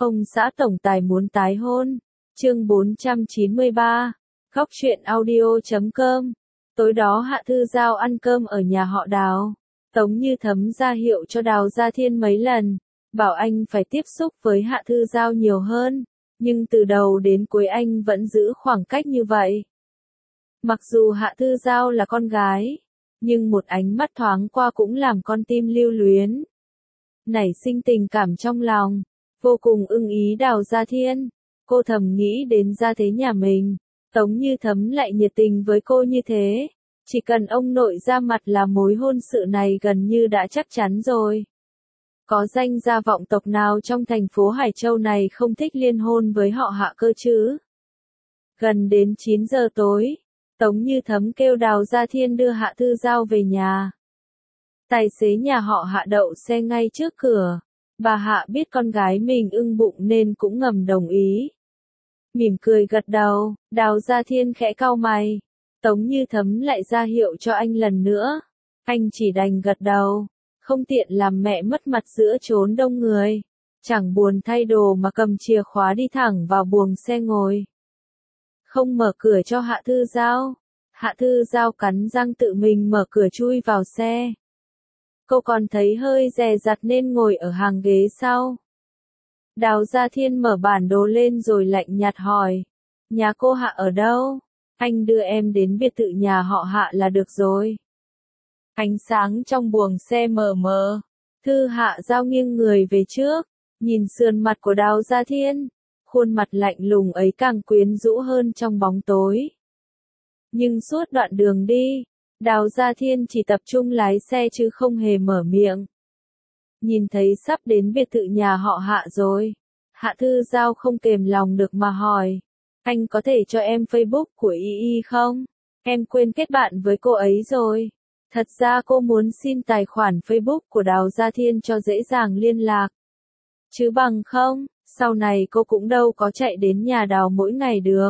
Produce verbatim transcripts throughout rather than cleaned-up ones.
Ông xã tổng tài muốn tái hôn. Chương bốn trăm chín mươi ba. Góc truyện audio chấm com. Tối đó Hạ Thư Giao ăn cơm ở nhà họ Đào. Tống Như Thấm ra hiệu cho Đào Gia Thiên mấy lần, bảo anh phải tiếp xúc với Hạ Thư Giao nhiều hơn, nhưng từ đầu đến cuối anh vẫn giữ khoảng cách như vậy. Mặc dù Hạ Thư Giao là con gái, nhưng một ánh mắt thoáng qua cũng làm con tim lưu luyến. Nảy sinh tình cảm trong lòng, vô cùng ưng ý Đào Gia Thiên. Cô thầm nghĩ đến gia thế nhà mình, Tống Như Thấm lại nhiệt tình với cô như thế. Chỉ cần ông nội ra mặt là mối hôn sự này gần như đã chắc chắn rồi. Có danh gia vọng tộc nào trong thành phố Hải Châu này không thích liên hôn với họ Hạ cơ chứ? Gần đến chín giờ tối, Tống Như Thấm kêu Đào Gia Thiên đưa Hạ Thư Giao về nhà. Tài xế nhà họ Hạ đậu xe ngay trước cửa. Bà Hạ biết con gái mình ưng bụng nên cũng ngầm đồng ý. Mỉm cười gật đầu, Đào Gia Thiên khẽ cau mày. Tống Như Thấm lại ra hiệu cho anh lần nữa. Anh chỉ đành gật đầu, không tiện làm mẹ mất mặt giữa chốn đông người. Chẳng buồn thay đồ mà cầm chìa khóa đi thẳng vào buồng xe ngồi. Không mở cửa cho Hạ Thư Giao. Hạ Thư Giao cắn răng tự mình mở cửa chui vào xe. Cô còn thấy hơi dè dặt nên ngồi ở hàng ghế sau. Đào Gia Thiên mở bản đồ lên rồi lạnh nhạt hỏi. Nhà cô Hạ ở đâu? Anh đưa em đến biệt thự nhà họ Hạ là được rồi. Ánh sáng trong buồng xe mờ mờ. Thư Hạ Giao nghiêng người về trước, nhìn sườn mặt của Đào Gia Thiên. Khuôn mặt lạnh lùng ấy càng quyến rũ hơn trong bóng tối. Nhưng suốt đoạn đường đi, Đào Gia Thiên chỉ tập trung lái xe chứ không hề mở miệng. Nhìn thấy sắp đến biệt thự nhà họ Hạ rồi, Hạ Thư Giao không kềm lòng được mà hỏi. Anh có thể cho em Facebook của Y Y không? Em quên kết bạn với cô ấy rồi. Thật ra cô muốn xin tài khoản Facebook của Đào Gia Thiên cho dễ dàng liên lạc. Chứ bằng không, sau này cô cũng đâu có chạy đến nhà Đào mỗi ngày được.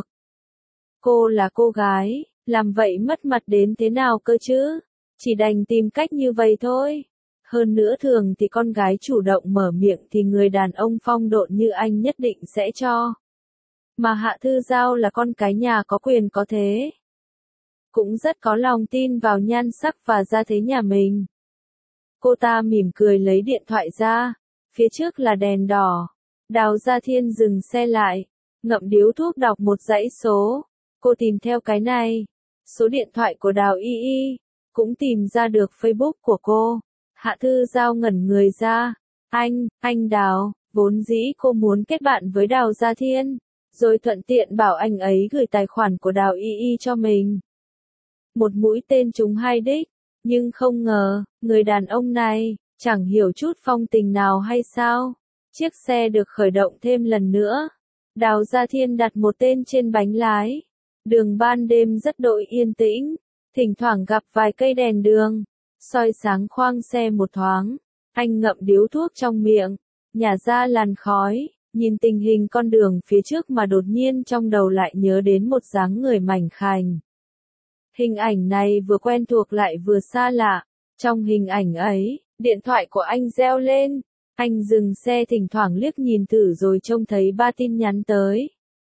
Cô là cô gái, làm vậy mất mặt đến thế nào cơ chứ? Chỉ đành tìm cách như vậy thôi. Hơn nữa thường thì con gái chủ động mở miệng thì người đàn ông phong độ như anh nhất định sẽ cho. Mà Hạ Thư Giao là con cái nhà có quyền có thế. Cũng rất có lòng tin vào nhan sắc và gia thế nhà mình. Cô ta mỉm cười lấy điện thoại ra. Phía trước là đèn đỏ. Đào Gia Thiên dừng xe lại, ngậm điếu thuốc đọc một dãy số. Cô tìm theo cái này. Số điện thoại của Đào Y Y. Cũng tìm ra được Facebook của cô. Hạ Thư Giao ngẩn người ra. Anh, anh Đào, vốn dĩ cô muốn kết bạn với Đào Gia Thiên. Rồi thuận tiện bảo anh ấy gửi tài khoản của Đào Y Y cho mình. Một mũi tên trúng hai đích. Nhưng không ngờ, người đàn ông này, chẳng hiểu chút phong tình nào hay sao. Chiếc xe được khởi động thêm lần nữa. Đào Gia Thiên đặt một tên trên bánh lái. Đường ban đêm rất đỗi yên tĩnh. Thỉnh thoảng gặp vài cây đèn đường. Soi sáng khoang xe một thoáng. Anh ngậm điếu thuốc trong miệng. Nhả ra làn khói. Nhìn tình hình con đường phía trước mà đột nhiên trong đầu lại nhớ đến một dáng người mảnh khảnh. Hình ảnh này vừa quen thuộc lại vừa xa lạ. Trong hình ảnh ấy, điện thoại của anh reo lên. Anh dừng xe thỉnh thoảng liếc nhìn thử rồi trông thấy ba tin nhắn tới.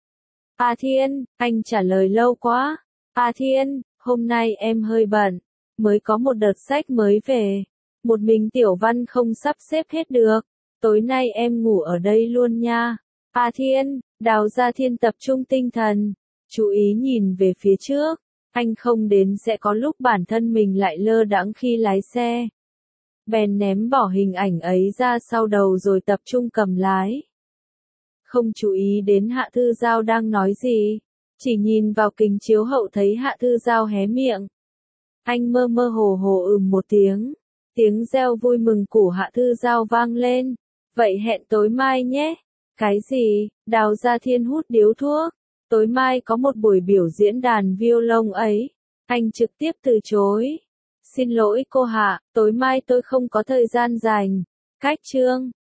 A Thiên, anh trả lời lâu quá. A Thiên, hôm nay em hơi bận. Mới có một đợt sách mới về. Một mình Tiểu Văn không sắp xếp hết được. Tối nay em ngủ ở đây luôn nha. A Thiên, Đào Gia Thiên tập trung tinh thần. Chú ý nhìn về phía trước. Anh không đến sẽ có lúc bản thân mình lại lơ đãng khi lái xe. Bèn ném bỏ hình ảnh ấy ra sau đầu rồi tập trung cầm lái. Không chú ý đến Hạ Thư Giao đang nói gì. Chỉ nhìn vào kính chiếu hậu thấy Hạ Thư Giao hé miệng. Anh mơ mơ hồ hồ ừm một tiếng. Tiếng reo vui mừng của Hạ Thư Giao vang lên. Vậy hẹn tối mai nhé. Cái gì? Đào Gia Thiên hút điếu thuốc. Tối mai có một buổi biểu diễn đàn violon ấy. Anh trực tiếp từ chối. Xin lỗi cô Hạ, tối mai tôi không có thời gian dành. Cách chương.